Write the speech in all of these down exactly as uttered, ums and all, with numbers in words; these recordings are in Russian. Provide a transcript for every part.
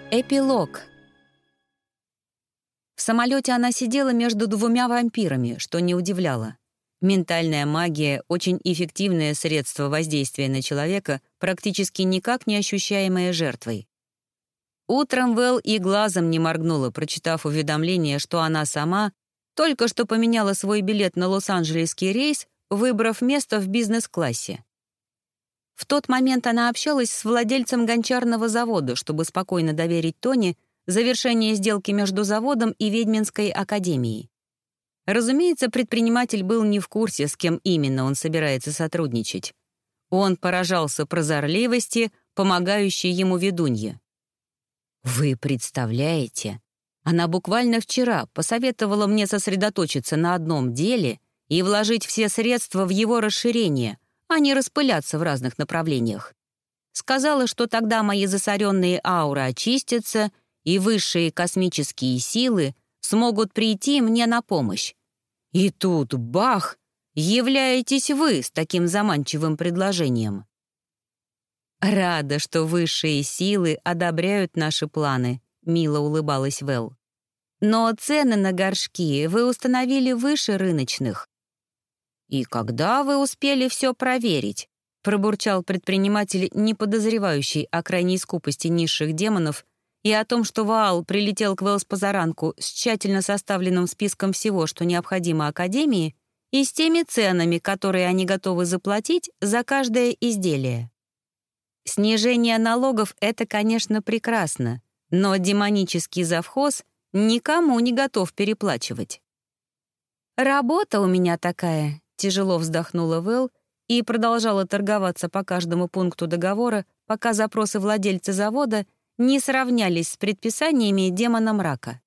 Эпилог. В самолете она сидела между двумя вампирами, что не удивляло. Ментальная магия — очень эффективное средство воздействия на человека, практически никак не ощущаемое жертвой. Утром Вэл и глазом не моргнула, прочитав уведомление, что она сама только что поменяла свой билет на лос-анджелесский рейс, выбрав место в бизнес-классе. В тот момент она общалась с владельцем гончарного завода, чтобы спокойно доверить Тони завершение сделки между заводом и Ведьминской академией. Разумеется, предприниматель был не в курсе, с кем именно он собирается сотрудничать. Он поражался прозорливости, помогающей ему ведунье. «Вы представляете? Она буквально вчера посоветовала мне сосредоточиться на одном деле и вложить все средства в его расширение, а не распыляться в разных направлениях. Сказала, что тогда мои засоренные ауры очистятся, и высшие космические силы смогут прийти мне на помощь. И тут, бах, являетесь вы с таким заманчивым предложением. «Рада, что высшие силы одобряют наши планы», — мило улыбалась Вэл. «Но цены на горшки вы установили выше рыночных». «И когда вы успели все проверить?» — пробурчал предприниматель, не подозревающий о крайней скупости низших демонов и о том, что Ваал прилетел к Вэл с позаранку с тщательно составленным списком всего, что необходимо Академии, и с теми ценами, которые они готовы заплатить за каждое изделие. Снижение налогов — это, конечно, прекрасно, но демонический завхоз никому не готов переплачивать. «Работа у меня такая», — тяжело вздохнула Вэл и продолжала торговаться по каждому пункту договора, пока запросы владельца завода не сравнялись с предписаниями демона мрака.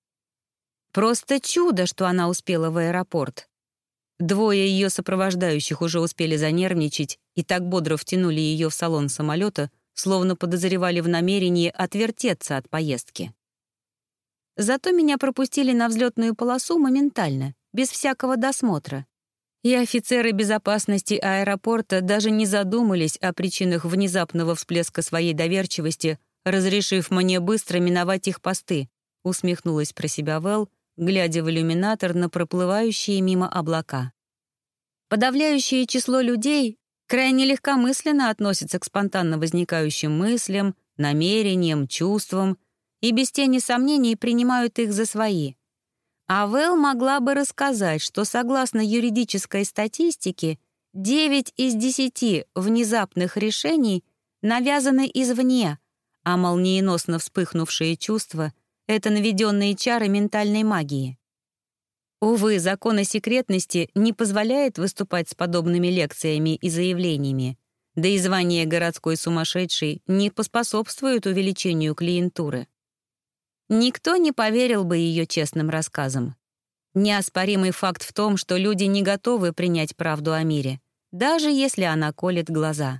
Просто чудо, что она успела в аэропорт. Двое ее сопровождающих уже успели занервничать и так бодро втянули ее в салон самолета, словно подозревали в намерении отвертеться от поездки. Зато меня пропустили на взлетную полосу моментально, без всякого досмотра. И офицеры безопасности аэропорта даже не задумались о причинах внезапного всплеска своей доверчивости, разрешив мне быстро миновать их посты, усмехнулась про себя Вэл, глядя в иллюминатор на проплывающие мимо облака. Подавляющее число людей крайне легкомысленно относятся к спонтанно возникающим мыслям, намерениям, чувствам и без тени сомнений принимают их за свои. А Вэл могла бы рассказать, что согласно юридической статистике девять из десяти внезапных решений навязаны извне, а молниеносно вспыхнувшие чувства — это наведенные чары ментальной магии. Увы, закон о секретности не позволяет выступать с подобными лекциями и заявлениями, да и звание городской сумасшедшей не поспособствует увеличению клиентуры. Никто не поверил бы ее честным рассказам. Неоспоримый факт в том, что люди не готовы принять правду о мире, даже если она колет глаза.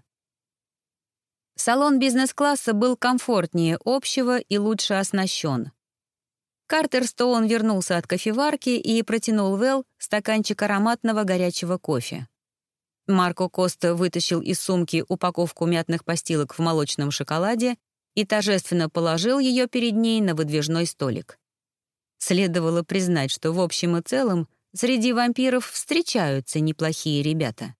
Салон бизнес-класса был комфортнее общего и лучше оснащен. Картер Стоун вернулся от кофеварки и протянул Вэл стаканчик ароматного горячего кофе. Марко Коста вытащил из сумки упаковку мятных постилок в молочном шоколаде и торжественно положил ее перед ней на выдвижной столик. Следовало признать, что в общем и целом среди вампиров встречаются неплохие ребята.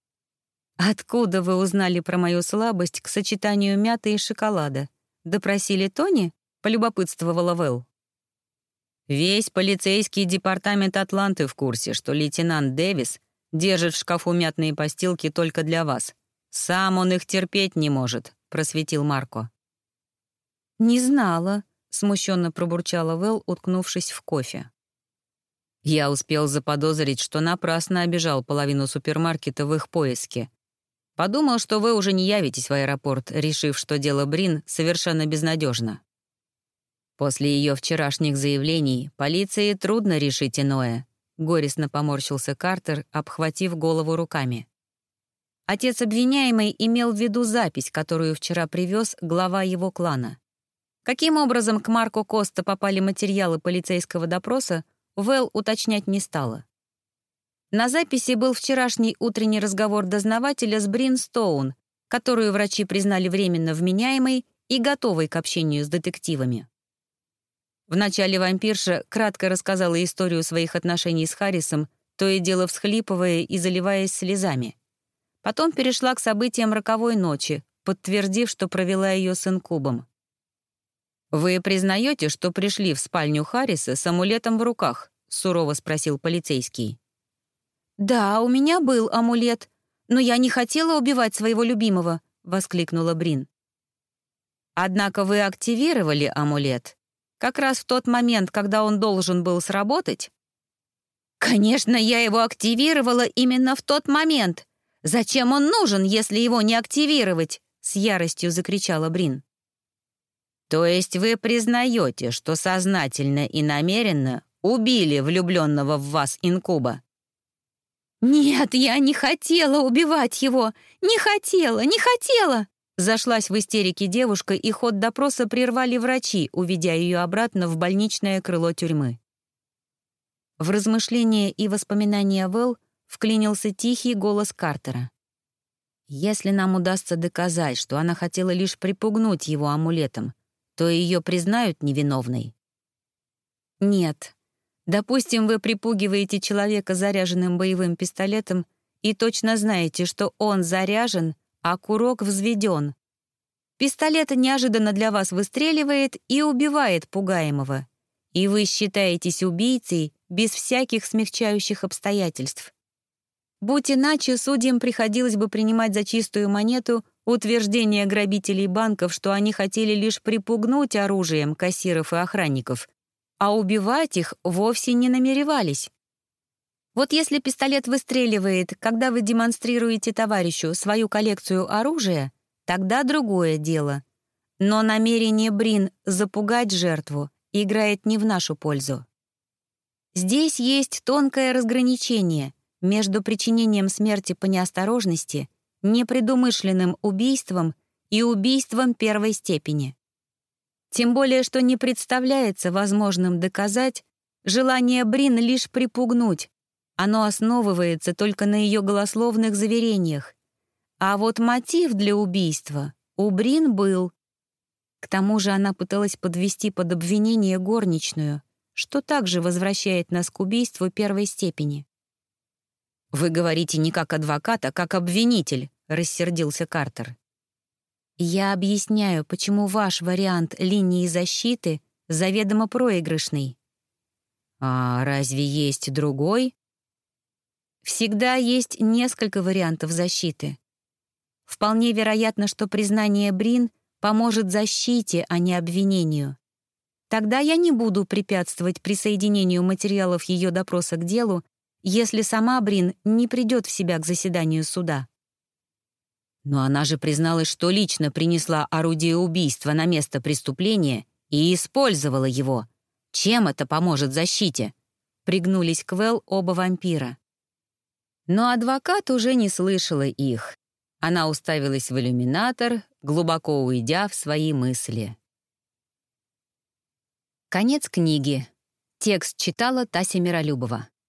«Откуда вы узнали про мою слабость к сочетанию мяты и шоколада? Допросили Тони?» — полюбопытствовала Вэл. «Весь полицейский департамент Атланты в курсе, что лейтенант Дэвис держит в шкафу мятные постилки только для вас. Сам он их терпеть не может», — просветил Марко. «Не знала», — смущенно пробурчала Вэл, уткнувшись в кофе. «Я успел заподозрить, что напрасно обижал половину супермаркета в их поиске. Подумал, что вы уже не явитесь в аэропорт, решив, что дело Брин совершенно безнадежно. После ее вчерашних заявлений полиции трудно решить иное», — горестно поморщился Картер, обхватив голову руками. Отец обвиняемой имел в виду запись, которую вчера привез глава его клана. Каким образом к Марко Коста попали материалы полицейского допроса, Вэл уточнять не стала. На записи был вчерашний утренний разговор дознавателя с Брин Стоун, которую врачи признали временно вменяемой и готовой к общению с детективами. Вначале вампирша кратко рассказала историю своих отношений с Харрисом, то и дело всхлипывая и заливаясь слезами. Потом перешла к событиям роковой ночи, подтвердив, что провела ее с инкубом. «Вы признаете, что пришли в спальню Харриса с амулетом в руках?» — сурово спросил полицейский. «Да, у меня был амулет, но я не хотела убивать своего любимого», — воскликнула Брин. «Однако вы активировали амулет как раз в тот момент, когда он должен был сработать?» «Конечно, я его активировала именно в тот момент. Зачем он нужен, если его не активировать?» — с яростью закричала Брин. «То есть вы признаете, что сознательно и намеренно убили влюбленного в вас инкуба?» «Нет, я не хотела убивать его! Не хотела, не хотела!» Зашлась в истерике девушка, и ход допроса прервали врачи, уведя ее обратно в больничное крыло тюрьмы. В размышления и воспоминания Вэл вклинился тихий голос Картера. «Если нам удастся доказать, что она хотела лишь припугнуть его амулетом, то ее признают невиновной?» «Нет. Допустим, вы припугиваете человека заряженным боевым пистолетом и точно знаете, что он заряжен, а курок взведен. Пистолет неожиданно для вас выстреливает и убивает пугаемого, и вы считаетесь убийцей без всяких смягчающих обстоятельств. Будь иначе, судьям приходилось бы принимать за чистую монету утверждение грабителей банков, что они хотели лишь припугнуть оружием кассиров и охранников, а убивать их вовсе не намеревались. Вот если пистолет выстреливает, когда вы демонстрируете товарищу свою коллекцию оружия, тогда другое дело. Но намерение Брин запугать жертву играет не в нашу пользу. Здесь есть тонкое разграничение между причинением смерти по неосторожности, непредумышленным убийством и убийством первой степени. Тем более, что не представляется возможным доказать желание Брин лишь припугнуть. Оно основывается только на ее голословных заверениях. А вот мотив для убийства у Брин был. К тому же она пыталась подвести под обвинение горничную, что также возвращает нас к убийству первой степени. «Вы говорите не как адвокат, а как обвинитель», — рассердился Картер. «Я объясняю, почему ваш вариант линии защиты заведомо проигрышный». «А разве есть другой?» «Всегда есть несколько вариантов защиты. Вполне вероятно, что признание Брин поможет защите, а не обвинению. Тогда я не буду препятствовать присоединению материалов ее допроса к делу, если сама Брин не придет в себя к заседанию суда». «Но она же призналась, что лично принесла орудие убийства на место преступления и использовала его. Чем это поможет защите?» Пригнулись к Вэл оба вампира. Но адвокат уже не слышала их. Она уставилась в иллюминатор, глубоко уйдя в свои мысли. Конец книги. Текст читала Тася Миролюбова.